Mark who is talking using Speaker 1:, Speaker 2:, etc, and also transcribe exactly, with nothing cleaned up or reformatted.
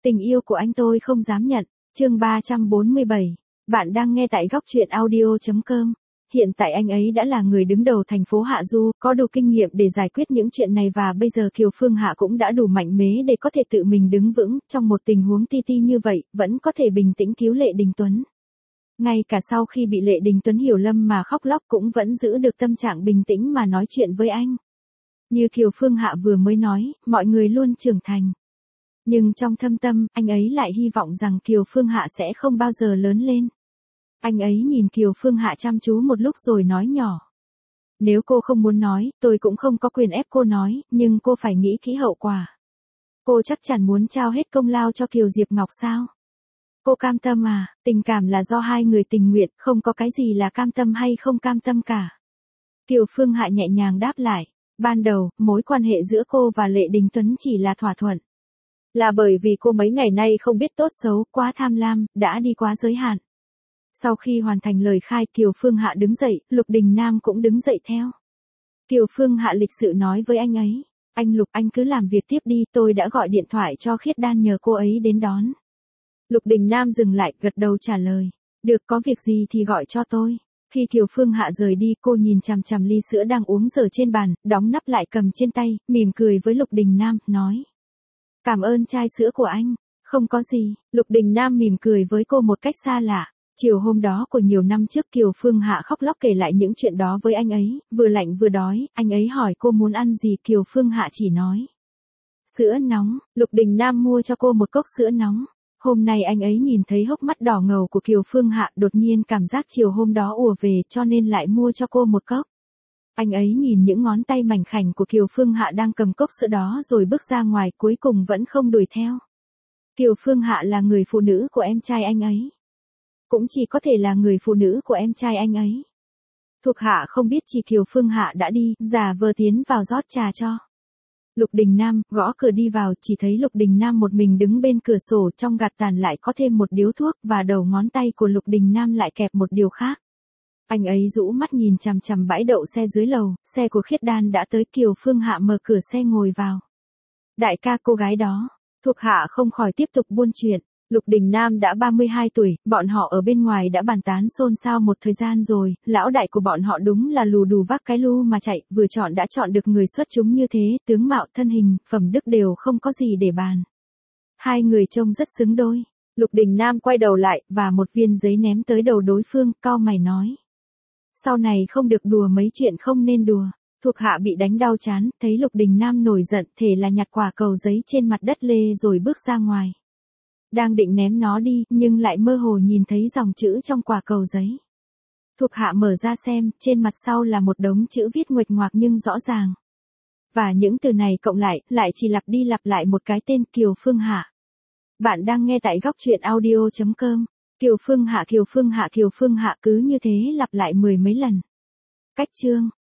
Speaker 1: Tình yêu của anh tôi không dám nhận. Chương ba trăm bốn mươi bảy. Bạn đang nghe tại góc truyện audio chấm com. Hiện tại anh ấy đã là người đứng đầu thành phố Hạ Du, có đủ kinh nghiệm để giải quyết những chuyện này và bây giờ Kiều Phương Hạ cũng đã đủ mạnh mẽ để có thể tự mình đứng vững, trong một tình huống ti ti như vậy, vẫn có thể bình tĩnh cứu Lệ Đình Tuấn. Ngay cả sau khi bị Lệ Đình Tuấn hiểu lầm mà khóc lóc cũng vẫn giữ được tâm trạng bình tĩnh mà nói chuyện với anh. Như Kiều Phương Hạ vừa mới nói, mọi người luôn trưởng thành. Nhưng trong thâm tâm, anh ấy lại hy vọng rằng Kiều Phương Hạ sẽ không bao giờ lớn lên. Anh ấy nhìn Kiều Phương Hạ chăm chú một lúc rồi nói nhỏ. Nếu cô không muốn nói, tôi cũng không có quyền ép cô nói, nhưng cô phải nghĩ kỹ hậu quả. Cô chắc chắn muốn trao hết công lao cho Kiều Diệp Ngọc sao? Cô cam tâm à? Tình cảm là do hai người tình nguyện, không có cái gì là cam tâm hay không cam tâm cả. Kiều Phương Hạ nhẹ nhàng đáp lại. Ban đầu, mối quan hệ giữa cô và Lệ Đình Tuấn chỉ là thỏa thuận. Là bởi vì cô mấy ngày nay không biết tốt xấu, quá tham lam, đã đi quá giới hạn. Sau khi hoàn thành lời khai, Kiều Phương Hạ đứng dậy, Lục Đình Nam cũng đứng dậy theo. Kiều Phương Hạ lịch sự nói với anh ấy. Anh Lục, anh cứ làm việc tiếp đi, tôi đã gọi điện thoại cho Khiết Đan nhờ cô ấy đến đón. Lục Đình Nam dừng lại, gật đầu trả lời. Được, có việc gì thì gọi cho tôi. Khi Kiều Phương Hạ rời đi, cô nhìn chằm chằm ly sữa đang uống dở trên bàn, đóng nắp lại cầm trên tay, mỉm cười với Lục Đình Nam, nói. Cảm ơn chai sữa của anh. Không có gì. Lục Đình Nam mỉm cười với cô một cách xa lạ. Chiều hôm đó của nhiều năm trước, Kiều Phương Hạ khóc lóc kể lại những chuyện đó với anh ấy, vừa lạnh vừa đói, anh ấy hỏi cô muốn ăn gì, Kiều Phương Hạ chỉ nói. Sữa nóng. Lục Đình Nam mua cho cô một cốc sữa nóng. Hôm nay anh ấy nhìn thấy hốc mắt đỏ ngầu của Kiều Phương Hạ, đột nhiên cảm giác chiều hôm đó ùa về, cho nên lại mua cho cô một cốc. Anh ấy nhìn những ngón tay mảnh khảnh của Kiều Phương Hạ đang cầm cốc sữa đó rồi bước ra ngoài, cuối cùng vẫn không đuổi theo. Kiều Phương Hạ là người phụ nữ của em trai anh ấy. Cũng chỉ có thể là người phụ nữ của em trai anh ấy. Thuộc hạ không biết, chỉ Kiều Phương Hạ đã đi, giả vờ tiến vào rót trà cho. Lục Đình Nam gõ cửa đi vào, chỉ thấy Lục Đình Nam một mình đứng bên cửa sổ, trong gạt tàn lại có thêm một điếu thuốc và đầu ngón tay của Lục Đình Nam lại kẹp một điều khác. Anh ấy rũ mắt nhìn chằm chằm bãi đậu xe dưới lầu, xe của Khiết Đan đã tới. Kiều Phương Hạ mở cửa xe ngồi vào. Đại ca, cô gái đó. Thuộc hạ không khỏi tiếp tục buôn chuyện. Lục Đình Nam đã ba mươi hai tuổi, bọn họ ở bên ngoài đã bàn tán xôn xao một thời gian rồi, lão đại của bọn họ đúng là lù đù vác cái lu mà chạy, vừa chọn đã chọn được người xuất chúng như thế, tướng mạo, thân hình, phẩm đức đều không có gì để bàn. Hai người trông rất xứng đôi. Lục Đình Nam quay đầu lại, và một viên giấy ném tới đầu đối phương, cau mày nói. Sau này không được đùa mấy chuyện không nên đùa. Thuộc hạ bị đánh đau chán, thấy Lục Đình Nam nổi giận, thể là nhặt quả cầu giấy trên mặt đất lê rồi bước ra ngoài. Đang định ném nó đi, nhưng lại mơ hồ nhìn thấy dòng chữ trong quả cầu giấy. Thuộc hạ mở ra xem, trên mặt sau là một đống chữ viết nguệch ngoạc nhưng rõ ràng. Và những từ này cộng lại, lại chỉ lặp đi lặp lại một cái tên Kiều Phương Hạ. Bạn đang nghe tại góc truyện audio chấm com. Kiều Phương Hạ, Kiều Phương Hạ, Kiều Phương Hạ cứ như thế lặp lại mười mấy lần. Cách chương.